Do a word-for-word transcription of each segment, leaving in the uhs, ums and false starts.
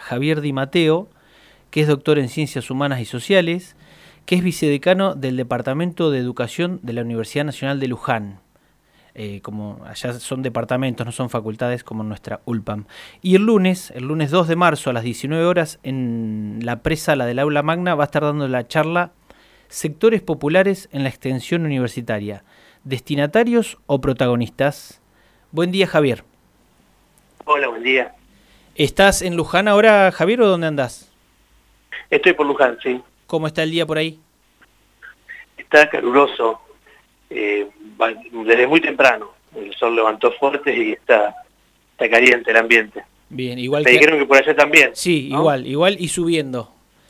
Javier Di Matteo, que es doctor en Ciencias Humanas y Sociales, que es vicedecano del Departamento de Educación de la Universidad Nacional de Luján. Eh, como allá son departamentos, no son facultades como nuestra U L P A M. Y el lunes, el lunes dos de marzo a las diecinueve horas, en la presala del Aula Magna va a estar dando la charla Sectores Populares en la Extensión Universitaria, ¿destinatarios o protagonistas? Buen día, Javier. Hola, buen día. ¿Estás en Luján ahora, Javier, o dónde andás? Estoy por Luján, sí. ¿Cómo está el día por ahí? Está caluroso, eh, desde muy temprano. El sol levantó fuerte y está, está caliente el ambiente. Bien, igual Me que... dijeron que por allá también. Sí, ¿no? igual, igual y subiendo.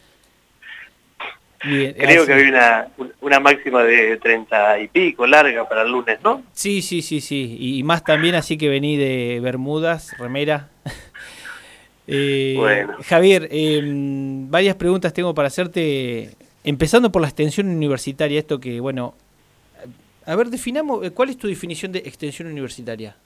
Bien, Creo así. que hay una, una máxima de treinta y pico, larga para el lunes, ¿no? Sí, sí, sí, sí. Y, y más también, así que vení de Bermudas, remera. eh, Bueno. Javier, eh, varias preguntas tengo para hacerte, empezando por la extensión universitaria, esto que, bueno, a ver, definamos, ¿cuál es tu definición de extensión universitaria?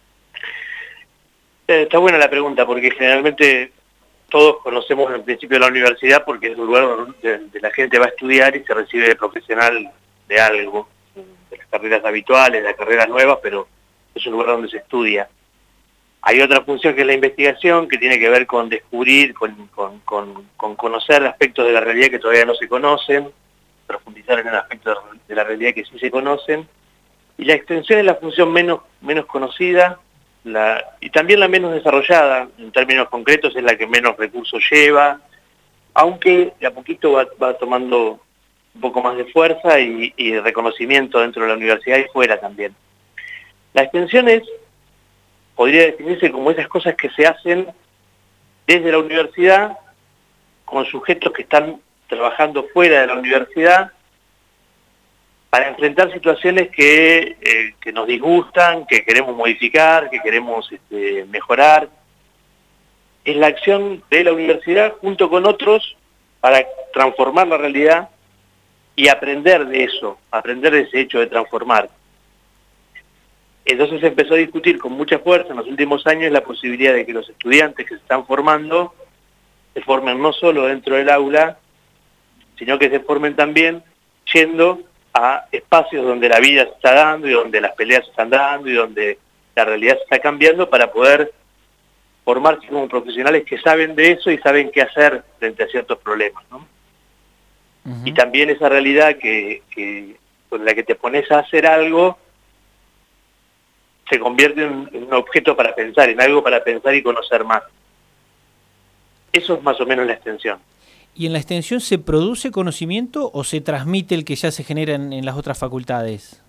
Eh, está buena la pregunta, porque generalmente todos conocemos el principio de la universidad porque es un lugar donde la gente va a estudiar y se recibe de profesional de algo, de las carreras habituales, de las carreras nuevas, pero es un lugar donde se estudia. Hay otra función que es la investigación, que tiene que ver con descubrir, con, con, con, con conocer aspectos de la realidad que todavía no se conocen, profundizar en el aspecto de la realidad que sí se conocen, y la extensión es la función menos, menos conocida, La, y también la menos desarrollada, en términos concretos es la que menos recursos lleva, aunque de a poquito va, va tomando un poco más de fuerza y, y reconocimiento dentro de la universidad y fuera también. La extensión es, podría definirse como esas cosas que se hacen desde la universidad con sujetos que están trabajando fuera de la universidad para enfrentar situaciones que, eh, que nos disgustan, que queremos modificar, que queremos este, mejorar. Es la acción de la universidad junto con otros para transformar la realidad y aprender de eso, aprender de ese hecho de transformar. Entonces se empezó a discutir con mucha fuerza en los últimos años la posibilidad de que los estudiantes que se están formando se formen no solo dentro del aula, sino que se formen también yendo a espacios donde la vida se está dando y donde las peleas se están dando y donde la realidad se está cambiando para poder formarse como profesionales que saben de eso y saben qué hacer frente a ciertos problemas, ¿no? Uh-huh. Y también esa realidad que, que con la que te pones a hacer algo se convierte en, en un objeto para pensar, en algo para pensar y conocer más. Eso es más o menos la extensión. ¿Y en la extensión se produce conocimiento o se transmite el que ya se genera en, en las otras facultades?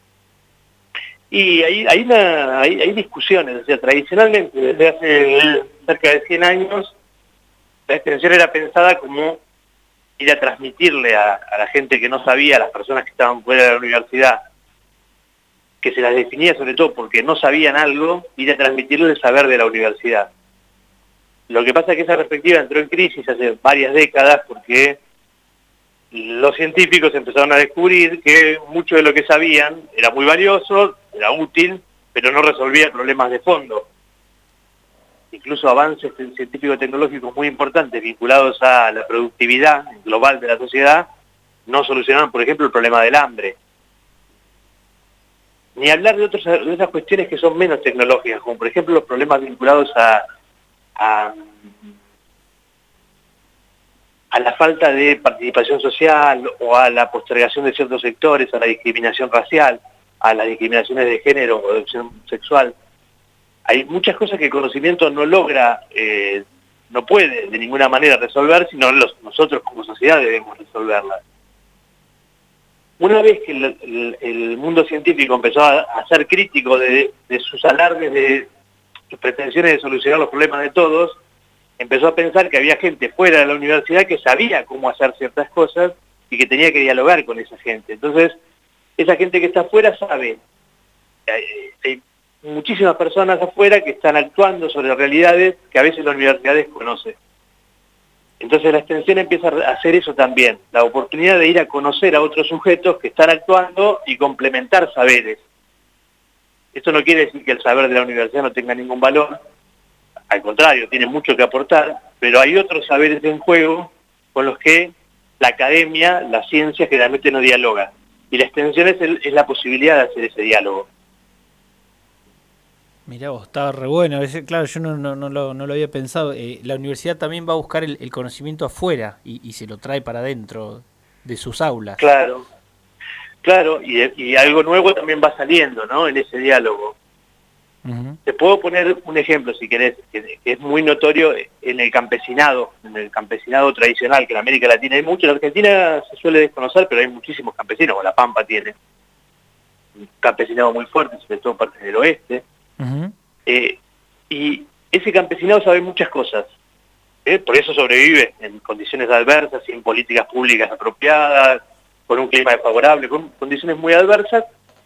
Y hay, hay, una, hay, hay discusiones, o sea, tradicionalmente, desde hace cerca de cien años, la extensión era pensada como ir a transmitirle a, a la gente que no sabía, a las personas que estaban fuera de la universidad, que se las definía sobre todo porque no sabían algo, ir a transmitirle el saber de la universidad. Lo que pasa es que esa perspectiva entró en crisis hace varias décadas porque los científicos empezaron a descubrir que mucho de lo que sabían era muy valioso, era útil, pero no resolvía problemas de fondo. Incluso avances científico-tecnológicos muy importantes vinculados a la productividad global de la sociedad no solucionaban, por ejemplo, el problema del hambre. Ni hablar de, otros, de otras cuestiones que son menos tecnológicas, como por ejemplo los problemas vinculados a A, a la falta de participación social o a la postergación de ciertos sectores, a la discriminación racial, a las discriminaciones de género o de opción sexual. Hay muchas cosas que el conocimiento no logra, eh, no puede de ninguna manera resolver, sino los, nosotros como sociedad debemos resolverlas. Una vez que el, el, el mundo científico empezó a, a ser crítico de, de sus alardes de sus pretensiones de solucionar los problemas de todos, empezó a pensar que había gente fuera de la universidad que sabía cómo hacer ciertas cosas y que tenía que dialogar con esa gente. Entonces, esa gente que está afuera sabe, hay, hay muchísimas personas afuera que están actuando sobre realidades que a veces la universidad desconoce. Entonces la extensión empieza a hacer eso también, la oportunidad de ir a conocer a otros sujetos que están actuando y complementar saberes. Esto no quiere decir que el saber de la universidad no tenga ningún valor, al contrario, tiene mucho que aportar, pero hay otros saberes en juego con los que la academia, la ciencia generalmente no dialoga. Y la extensión es, el, es la posibilidad de hacer ese diálogo. Mirá vos, estaba re bueno. Ese, claro, yo no, no, no, lo, no lo había pensado. Eh, la universidad también va a buscar el, el conocimiento afuera y, y se lo trae para adentro de sus aulas. Claro, claro, y, y algo nuevo también va saliendo, ¿no?, en ese diálogo. Uh-huh. Te puedo poner un ejemplo, si querés, que, que es muy notorio en el campesinado, en el campesinado tradicional, que en América Latina hay mucho. En Argentina se suele desconocer, pero hay muchísimos campesinos, o La Pampa tiene un campesinado muy fuerte, sobre todo parte del oeste. Uh-huh. eh, y ese campesinado sabe muchas cosas, ¿eh? Por eso sobrevive en condiciones adversas, sin políticas públicas apropiadas, con un clima desfavorable, con condiciones muy adversas,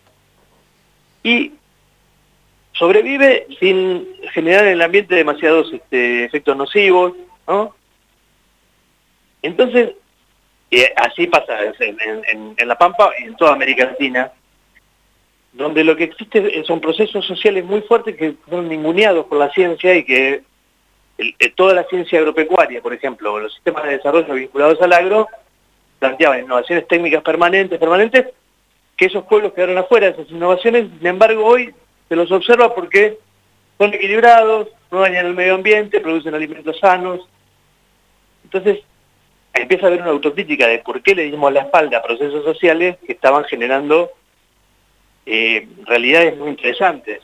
y sobrevive sin generar en el ambiente demasiados este, efectos nocivos, ¿no? Entonces, eh, así pasa en, en, en La Pampa y en toda América Latina, donde lo que existe son procesos sociales muy fuertes que son ninguneados por la ciencia y que el, el, toda la ciencia agropecuaria, por ejemplo, los sistemas de desarrollo vinculados al agro, planteaban innovaciones técnicas permanentes, permanentes, que esos pueblos quedaron afuera de esas innovaciones. Sin embargo, hoy se los observa porque son equilibrados, no dañan el medio ambiente, producen alimentos sanos. Entonces, empieza a haber una autocrítica de por qué le dimos la espalda a procesos sociales que estaban generando eh, realidades muy interesantes,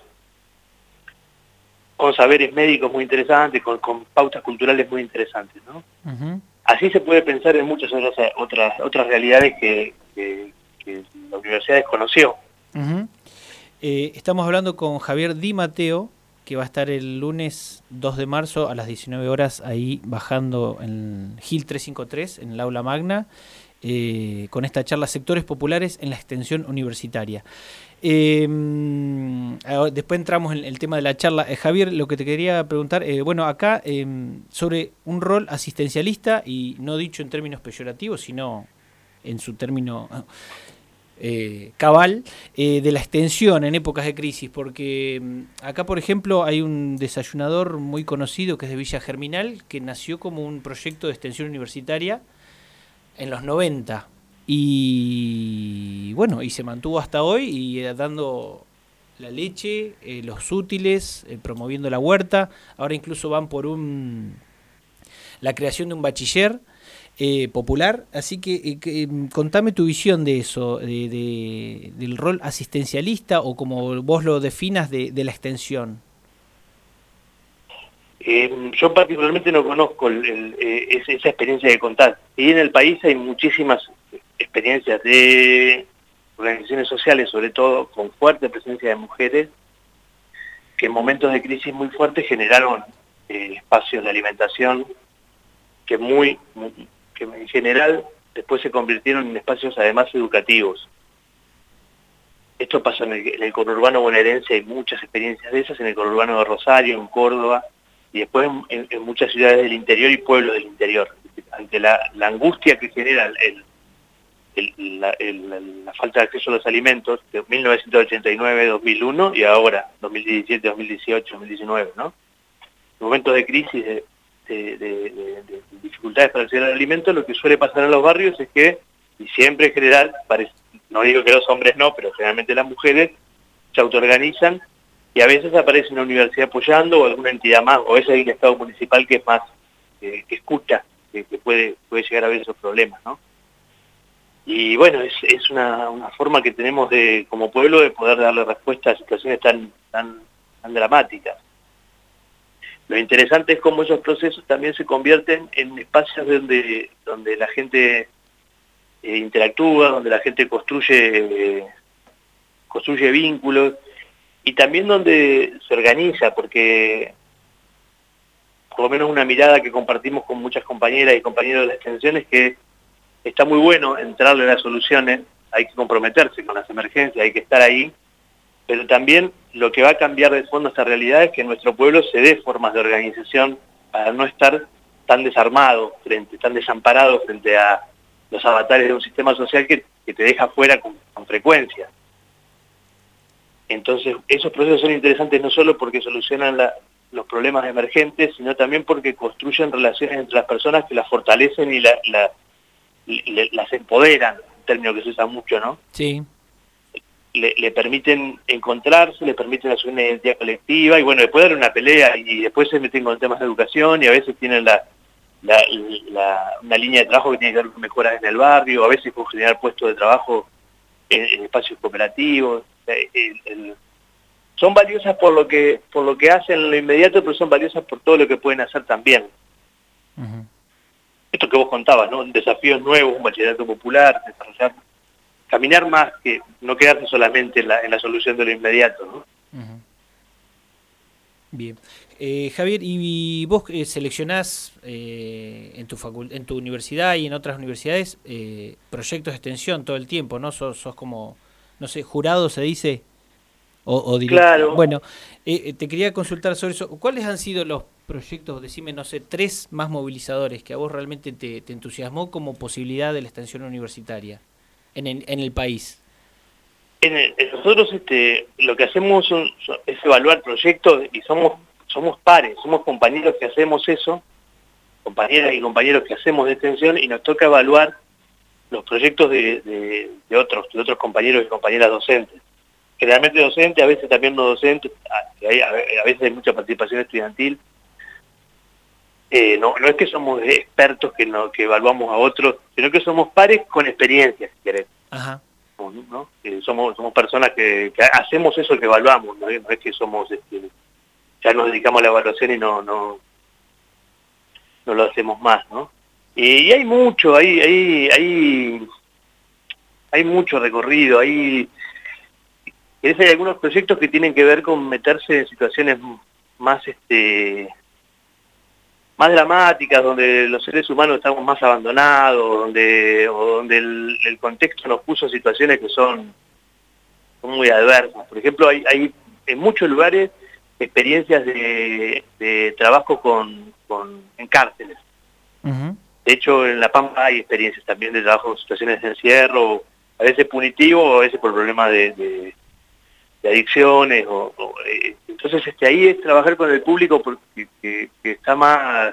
con saberes médicos muy interesantes, con, con pautas culturales muy interesantes, ¿no? Uh-huh. Así se puede pensar en muchas otras otras, otras realidades que, que, que la universidad desconoció. Uh-huh. Eh, estamos hablando con Javier Di Matteo, que va a estar el lunes dos de marzo a las diecinueve horas ahí bajando en Gil trescientos cincuenta y tres, en el aula magna, eh, con esta charla Sectores Populares en la Extensión Universitaria. Eh, después entramos en el tema de la charla. Eh, Javier, lo que te quería preguntar, eh, bueno, acá eh, sobre un rol asistencialista, y no dicho en términos peyorativos, sino en su término eh, cabal, eh, de la extensión en épocas de crisis, porque acá, por ejemplo, hay un desayunador muy conocido que es de Villa Germinal, que nació como un proyecto de extensión universitaria en los noventa. Y bueno, y se mantuvo hasta hoy, y eh, dando la leche, eh, los útiles, eh, promoviendo la huerta. Ahora incluso van por un la creación de un bachiller eh, popular. Así que, eh, que contame tu visión de eso, de, de, del rol asistencialista, o como vos lo definas, de, de la extensión. Eh, yo particularmente no conozco el, el, eh, esa experiencia de contar. Y en el país hay muchísimas experiencias de organizaciones sociales, sobre todo con fuerte presencia de mujeres, que en momentos de crisis muy fuertes generaron eh, espacios de alimentación que muy, muy que en general después se convirtieron en espacios además educativos. Esto pasa en el, en el conurbano bonaerense, hay muchas experiencias de esas, en el conurbano de Rosario, en Córdoba, y después en, en muchas ciudades del interior y pueblos del interior. Ante la, la angustia que genera el, el, la, el, la falta de acceso a los alimentos de mil novecientos ochenta y nueve, dos mil uno y ahora, dos mil diecisiete, dos mil dieciocho, dos mil diecinueve, ¿no? Momentos de crisis, de, de, de, de, de dificultades para acceder al alimento, lo que suele pasar en los barrios es que, y siempre en general, parece, no digo que los hombres no, pero generalmente las mujeres se autoorganizan, y a veces aparece una universidad apoyando, o alguna entidad más, o es el Estado municipal que es más, eh, que escucha, que, que puede, puede llegar a ver esos problemas, ¿no? Y bueno, es, es una, una forma que tenemos de, como pueblo, de poder darle respuesta a situaciones tan, tan, tan dramáticas. Lo interesante es cómo esos procesos también se convierten en espacios donde, donde la gente eh, interactúa, donde la gente construye, eh, construye vínculos, y también donde se organiza, porque por lo menos una mirada que compartimos con muchas compañeras y compañeros de la extensión es que está muy bueno entrarle a las soluciones, hay que comprometerse con las emergencias, hay que estar ahí, pero también lo que va a cambiar de fondo esta realidad es que en nuestro pueblo se dé formas de organización para no estar tan desarmado, frente, tan desamparado frente a los avatares de un sistema social que, que te deja fuera con, con frecuencia. Entonces, esos procesos son interesantes no solo porque solucionan la, los problemas emergentes, sino también porque construyen relaciones entre las personas que las fortalecen y la, la, le, las empoderan, un término que se usa mucho, ¿no? Sí. Le, le permiten encontrarse, le permiten asumir una identidad colectiva, y bueno, después dar una pelea, y después se meten con temas de educación, y a veces tienen la, la, la, una línea de trabajo que tiene que ver con mejoras en el barrio, a veces con generar puestos de trabajo en, en espacios cooperativos. El, el, son valiosas por lo que por lo que hacen en lo inmediato, pero son valiosas por todo lo que pueden hacer también. Uh-huh. Esto que vos contabas, ¿no? Desafíos nuevos, un bachillerato popular, desarrollar, caminar más, que no quedarse solamente en la, en la solución de lo inmediato, ¿no? Uh-huh. Bien. Eh, Javier, ¿y vos eh, seleccionás eh, en tu facult en tu universidad y en otras universidades eh, proyectos de extensión todo el tiempo, ¿no? Sos, sos como, no sé, jurado se dice, o, o claro. Bueno, eh, te quería consultar sobre eso. ¿Cuáles han sido los proyectos, decime, no sé, tres más movilizadores que a vos realmente te, te entusiasmó como posibilidad de la extensión universitaria en el, en el país? En el, en nosotros este, lo que hacemos son, son, es evaluar proyectos, y somos somos pares, somos compañeros que hacemos eso, compañeras y compañeros que hacemos de extensión, y nos toca evaluar los proyectos de, de, de otros de otros compañeros y compañeras docentes. Generalmente docentes, a veces también no docentes, a, a veces hay mucha participación estudiantil. Eh, no, no es que somos expertos que, no, que evaluamos a otros, sino que somos pares con experiencia, si querés. Ajá. ¿No? Eh, somos, somos personas que, que hacemos eso que evaluamos, ¿no? No es que somos, este, ya nos dedicamos a la evaluación y no, no, no lo hacemos más, ¿no? Y, y hay mucho, hay, hay, hay, hay mucho recorrido, hay, hay algunos proyectos que tienen que ver con meterse en situaciones más, este, más dramáticas, donde los seres humanos estamos más abandonados, donde, o donde el, el contexto nos puso situaciones que son, son muy adversas. Por ejemplo, hay, hay en muchos lugares experiencias de, de trabajo con, con, en cárceles. Uh-huh. De hecho, en La Pampa hay experiencias también de trabajo en situaciones de encierro, a veces punitivo, a veces por problemas de, de, de adicciones. O, o, eh, entonces, este, ahí es trabajar con el público porque que, que está más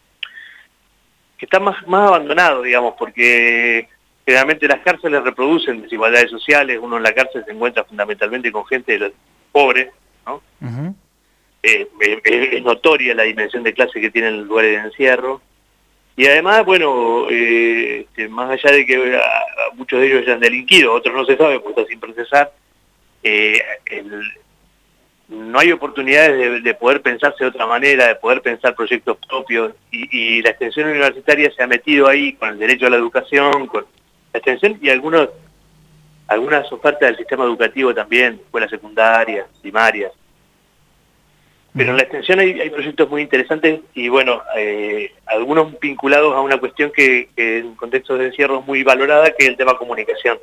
que está más, más abandonado, digamos, porque generalmente las cárceles reproducen desigualdades sociales. Uno en la cárcel se encuentra fundamentalmente con gente pobre, ¿no? Uh-huh. Eh, es, es notoria la dimensión de clase que tienen los lugares de encierro, y además, bueno, eh, más allá de que a, a muchos de ellos hayan delinquido, otros no se sabe porque está sin procesar, eh, el, no hay oportunidades de, de poder pensarse de otra manera, de poder pensar proyectos propios, y, y la extensión universitaria se ha metido ahí con el derecho a la educación, con la extensión y algunos, algunas ofertas del sistema educativo también, escuelas secundarias, primarias. Pero en la extensión hay, hay proyectos muy interesantes y bueno, eh, algunos vinculados a una cuestión que, que en contextos de encierro es muy valorada, que es el tema comunicación.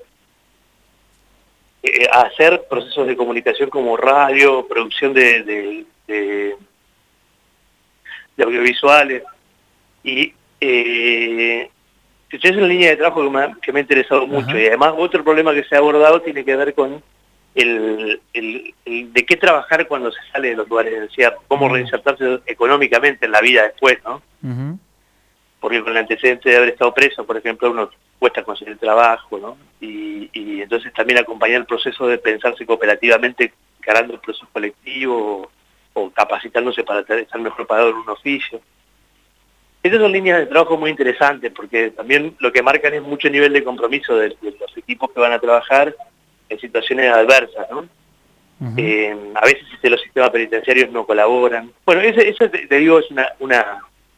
Eh, hacer procesos de comunicación como radio, producción de, de, de, de audiovisuales. Y eh, es una línea de trabajo que me ha, que me ha interesado mucho. Ajá. Y además otro problema que se ha abordado tiene que ver con El, el, el de qué trabajar cuando se sale de los lugares de encierro, cómo uh-huh. reinsertarse económicamente en la vida después, ¿no? Uh-huh. Porque con el antecedente de haber estado preso, por ejemplo, uno cuesta conseguir trabajo, ¿no? Y, y entonces también acompañar el proceso de pensarse cooperativamente, encarando el proceso colectivo, o, o capacitándose para estar mejor pagado en un oficio. Estas son líneas de trabajo muy interesantes, porque también lo que marcan es mucho nivel de compromiso de, de los equipos que van a trabajar en situaciones adversas, ¿no? Uh-huh. Eh, a veces este, los sistemas penitenciarios no colaboran. Bueno, ese, ese te, te digo, es una, una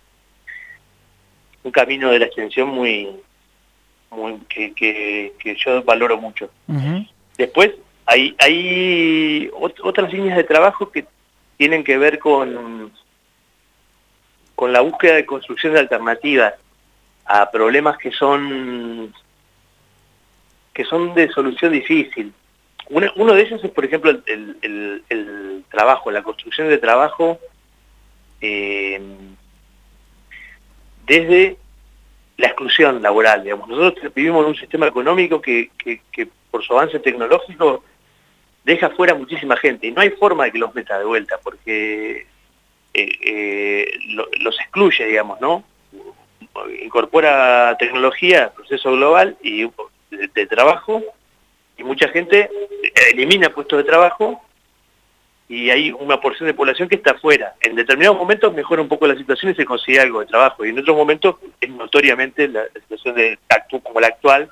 un camino de la extensión muy, muy que, que, que yo valoro mucho. Uh-huh. Después, hay, hay ot- otras líneas de trabajo que tienen que ver con, con la búsqueda de construcción de alternativas a problemas que son que son de solución difícil. Uno, uno de ellos es, por ejemplo, el, el, el, el trabajo, la construcción de trabajo eh, desde la exclusión laboral, digamos. Nosotros vivimos en un sistema económico que, que, que por su avance tecnológico deja fuera muchísima gente, y no hay forma de que los meta de vuelta, porque eh, eh, lo, los excluye, digamos, ¿no? Incorpora tecnología, proceso global y de, de trabajo, y mucha gente elimina puestos de trabajo, y hay una porción de población que está afuera. En determinados momentos mejora un poco la situación y se consigue algo de trabajo, y en otros momentos es notoriamente la, la situación de, como la actual,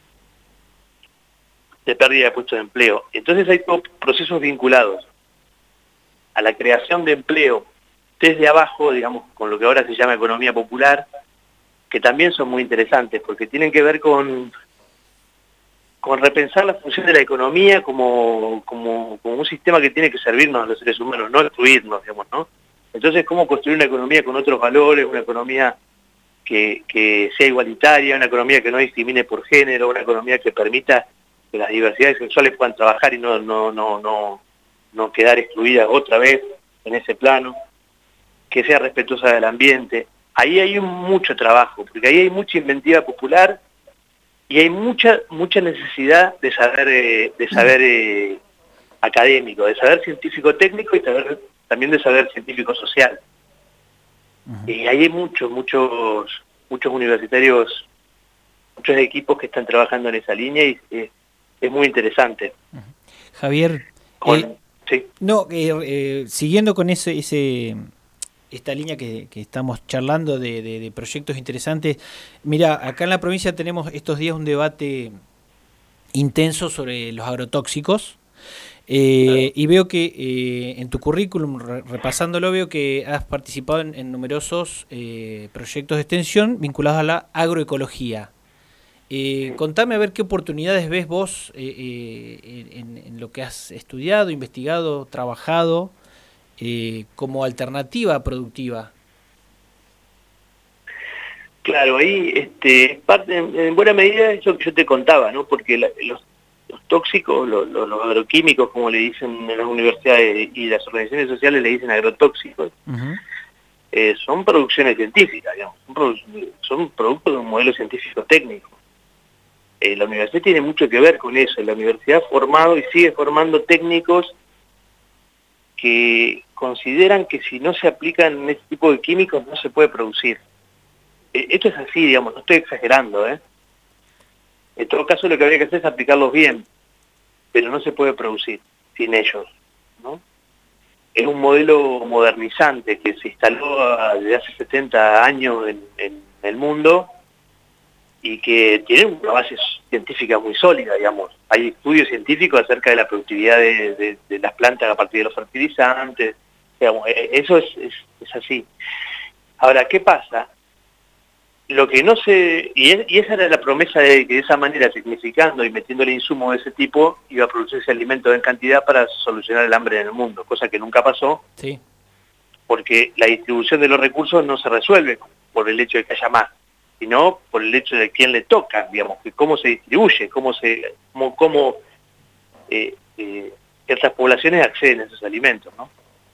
de pérdida de puestos de empleo. Entonces hay procesos vinculados a la creación de empleo desde abajo, digamos, con lo que ahora se llama economía popular, que también son muy interesantes, porque tienen que ver con, con repensar la función de la economía como, como, como un sistema que tiene que servirnos a los seres humanos, no excluirnos, digamos, ¿no? Entonces, cómo construir una economía con otros valores, una economía que, que sea igualitaria, una economía que no discrimine por género, una economía que permita que las diversidades sexuales puedan trabajar y no, no, no, no, no quedar excluidas otra vez en ese plano, que sea respetuosa del ambiente. Ahí hay un mucho trabajo, porque ahí hay mucha inventiva popular y hay mucha mucha necesidad de saber eh, de saber eh, académico, de saber científico-técnico y saber, también de saber científico-social. Uh-huh. Y ahí hay muchos, muchos, muchos universitarios, muchos equipos que están trabajando en esa línea y eh, es muy interesante. Uh-huh. Javier, con, eh, sí. no, eh, eh, siguiendo con ese... ese... esta línea que, que estamos charlando de, de, de proyectos interesantes. Mira, acá en la provincia tenemos estos días un debate intenso sobre los agrotóxicos, eh, claro. Y veo que eh, en tu currículum, re, repasándolo, veo que has participado en, en numerosos eh, proyectos de extensión vinculados a la agroecología. Eh, contame a ver qué oportunidades ves vos eh, eh, en, en lo que has estudiado, investigado, trabajado, Eh, como alternativa productiva. Claro, ahí este, parte, en, en buena medida es lo que yo te contaba, ¿no? Porque la, los, los tóxicos, los, los, los agroquímicos, como le dicen en las universidades y las organizaciones sociales le dicen agrotóxicos, uh-huh. eh, son producciones científicas, digamos, son, produ son productos de un modelo científico técnico. Eh, la universidad tiene mucho que ver con eso. La universidad ha formado y sigue formando técnicos que consideran que si no se aplican este tipo de químicos no se puede producir. Eh, esto es así, digamos, no estoy exagerando, ¿eh? En todo caso lo que habría que hacer es aplicarlos bien, pero no se puede producir sin ellos, ¿no? Es un modelo modernizante que se instaló desde hace setenta años en, en el mundo y que tiene una base científica muy sólida, digamos. Hay estudios científicos acerca de la productividad de, de, de las plantas a partir de los fertilizantes, digamos, eso es, es, es así. Ahora, ¿qué pasa? Lo que no se... Y, es, y esa era la promesa de que de esa manera, tecnificando y metiéndole insumos de ese tipo, iba a producirse alimento en cantidad para solucionar el hambre en el mundo, cosa que nunca pasó, sí. Porque la distribución de los recursos no se resuelve por el hecho de que haya más, sino por el hecho de quién le toca, digamos, que cómo se distribuye, cómo se, cómo, cómo eh, eh, ciertas poblaciones acceden a esos alimentos, ¿no?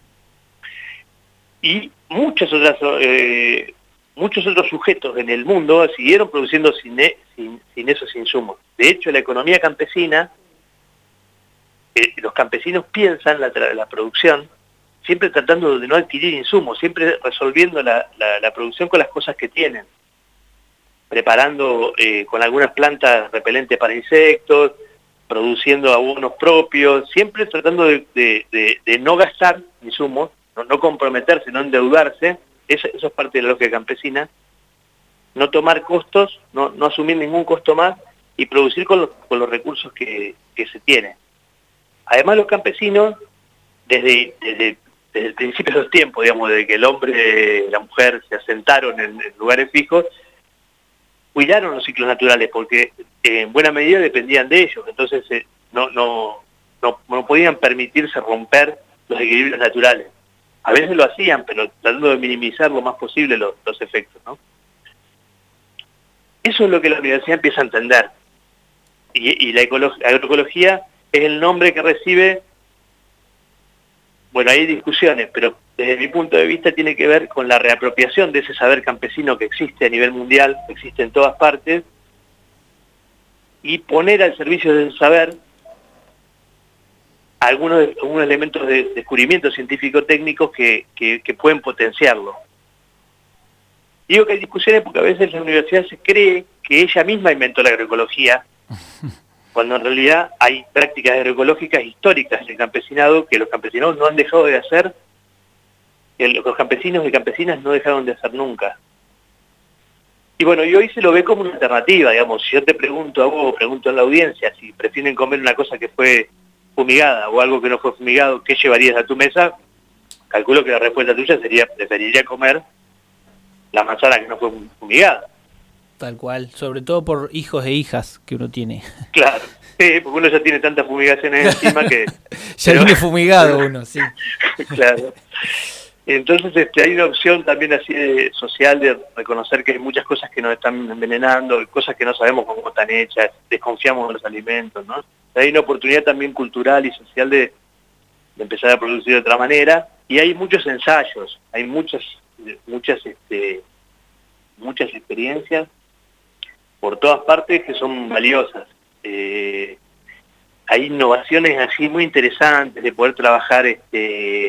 Y muchas otras, eh, muchos otros sujetos en el mundo siguieron produciendo sin, sin, sin esos insumos. De hecho, la economía campesina, eh, los campesinos piensan la, la producción siempre tratando de no adquirir insumos, siempre resolviendo la, la, la producción con las cosas que tienen, preparando eh, con algunas plantas repelentes para insectos, produciendo abonos propios, siempre tratando de, de, de, de no gastar insumos, no, no comprometerse, no endeudarse, eso, eso es parte de la lógica campesina, no tomar costos, no, no asumir ningún costo más y producir con los, con los recursos que, que se tienen. Además los campesinos, desde, desde, desde el principio de los tiempos, digamos, desde que el hombre y la mujer se asentaron en, en lugares fijos, cuidaron los ciclos naturales porque eh, en buena medida dependían de ellos, entonces eh, no, no, no, no podían permitirse romper los equilibrios naturales. A veces lo hacían, pero tratando de minimizar lo más posible los, los efectos, ¿no? Eso es lo que la universidad empieza a entender. Y, y la agroecología es el nombre que recibe, bueno, hay discusiones, pero desde mi punto de vista tiene que ver con la reapropiación de ese saber campesino que existe a nivel mundial, que existe en todas partes, y poner al servicio del saber algunos, algunos elementos de descubrimiento científico-técnicos que, que, que pueden potenciarlo. Digo que hay discusiones porque a veces la universidad se cree que ella misma inventó la agroecología, cuando en realidad hay prácticas agroecológicas históricas en el campesinado que los campesinos no han dejado de hacer, que los campesinos y campesinas no dejaron de hacer nunca. Y bueno, y hoy se lo ve como una alternativa, digamos. Si yo te pregunto a vos, pregunto a la audiencia, si prefieren comer una cosa que fue fumigada o algo que no fue fumigado, ¿qué llevarías a tu mesa? Calculo que la respuesta tuya sería, preferiría comer la manzana que no fue fumigada. Tal cual, sobre todo por hijos e hijas que uno tiene. Claro, sí, porque uno ya tiene tantas fumigaciones encima que... ya pero... viene fumigado uno, sí. Claro. Entonces este, hay una opción también así de, social de reconocer que hay muchas cosas que nos están envenenando, cosas que no sabemos cómo están hechas, desconfiamos de los alimentos, ¿no? Hay una oportunidad también cultural y social de, de empezar a producir de otra manera, y hay muchos ensayos, hay muchas, muchas, este, muchas experiencias por todas partes que son valiosas. Eh, hay innovaciones así muy interesantes de poder trabajar este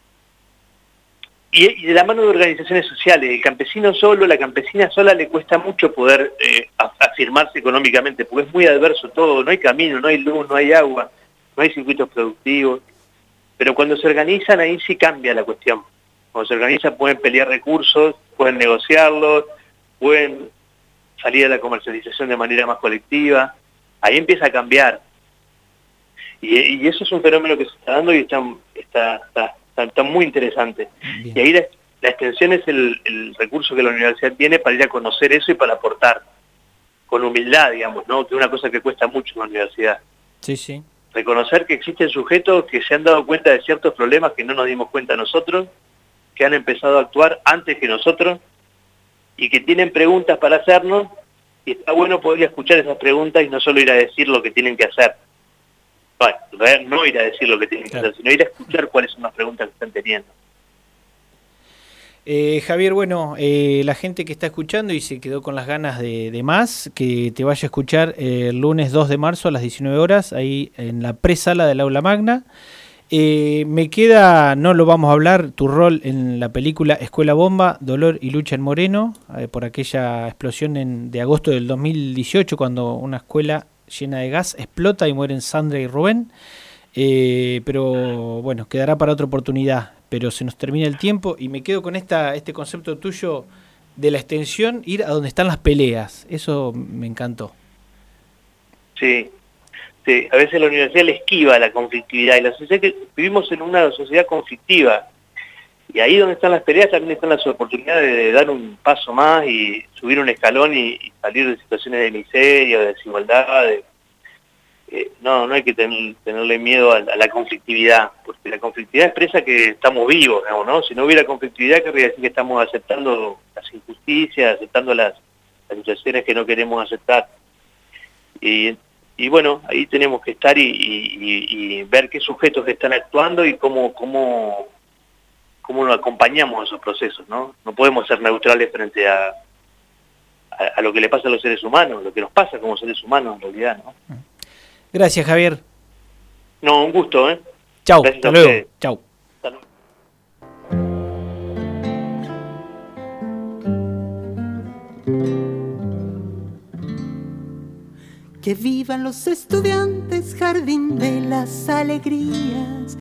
y, y de la mano de organizaciones sociales. El campesino solo, la campesina sola le cuesta mucho poder eh, afirmarse económicamente, porque es muy adverso todo, no hay camino, no hay luz, no hay agua, no hay circuitos productivos, pero cuando se organizan ahí sí cambia la cuestión. Cuando se organizan pueden pelear recursos, pueden negociarlos, pueden salir a la comercialización de manera más colectiva, ahí empieza a cambiar. Y, y eso es un fenómeno que se está dando y está, está, está, está, está muy interesante. Bien. Y ahí la, la extensión es el, el recurso que la universidad tiene para ir a conocer eso y para aportar, con humildad, digamos, ¿no? Que es una cosa que cuesta mucho en la universidad. Sí, sí. Reconocer que existen sujetos que se han dado cuenta de ciertos problemas que no nos dimos cuenta nosotros, que han empezado a actuar antes que nosotros, y que tienen preguntas para hacernos, y está bueno poder escuchar esas preguntas y no solo ir a decir lo que tienen que hacer. Bueno, no ir a decir lo que tienen que claro. hacer, sino ir a escuchar cuáles son las preguntas que están teniendo. Eh, Javier, bueno, eh, la gente que está escuchando y se quedó con las ganas de, de más, que te vaya a escuchar eh, el lunes dos de marzo a las diecinueve horas, ahí en la presala del Aula Magna. Eh, me queda, no lo vamos a hablar, tu rol en la película Escuela Bomba, Dolor y Lucha en Moreno, eh, por aquella explosión en, de agosto del dos mil dieciocho, cuando una escuela llena de gas explota y mueren Sandra y Rubén. Eh, pero bueno, quedará para otra oportunidad, pero se nos termina el tiempo y me quedo con esta, este concepto tuyo de la extensión, ir a donde están las peleas. Eso me encantó. Sí. Sí, a veces la universidad le esquiva la conflictividad, y la sociedad que vivimos en una sociedad conflictiva, y ahí donde están las peleas también están las oportunidades de dar un paso más y subir un escalón y, y salir de situaciones de miseria, de desigualdad. De, eh, no, no hay que ten, tenerle miedo a, a la conflictividad, porque la conflictividad expresa que estamos vivos, digamos, ¿no? Si no hubiera conflictividad, querría decir que estamos aceptando las injusticias, aceptando las, las situaciones que no queremos aceptar. Y Y bueno, ahí tenemos que estar y, y, y ver qué sujetos están actuando y cómo, cómo, cómo nos acompañamos a esos procesos, ¿no? No podemos ser neutrales frente a, a, a lo que le pasa a los seres humanos, lo que nos pasa como seres humanos en realidad, ¿no? Gracias, Javier. No, un gusto, ¿eh? Chau, hasta luego. Chau. Hasta luego. Que vivan los estudiantes, jardín de las alegrías.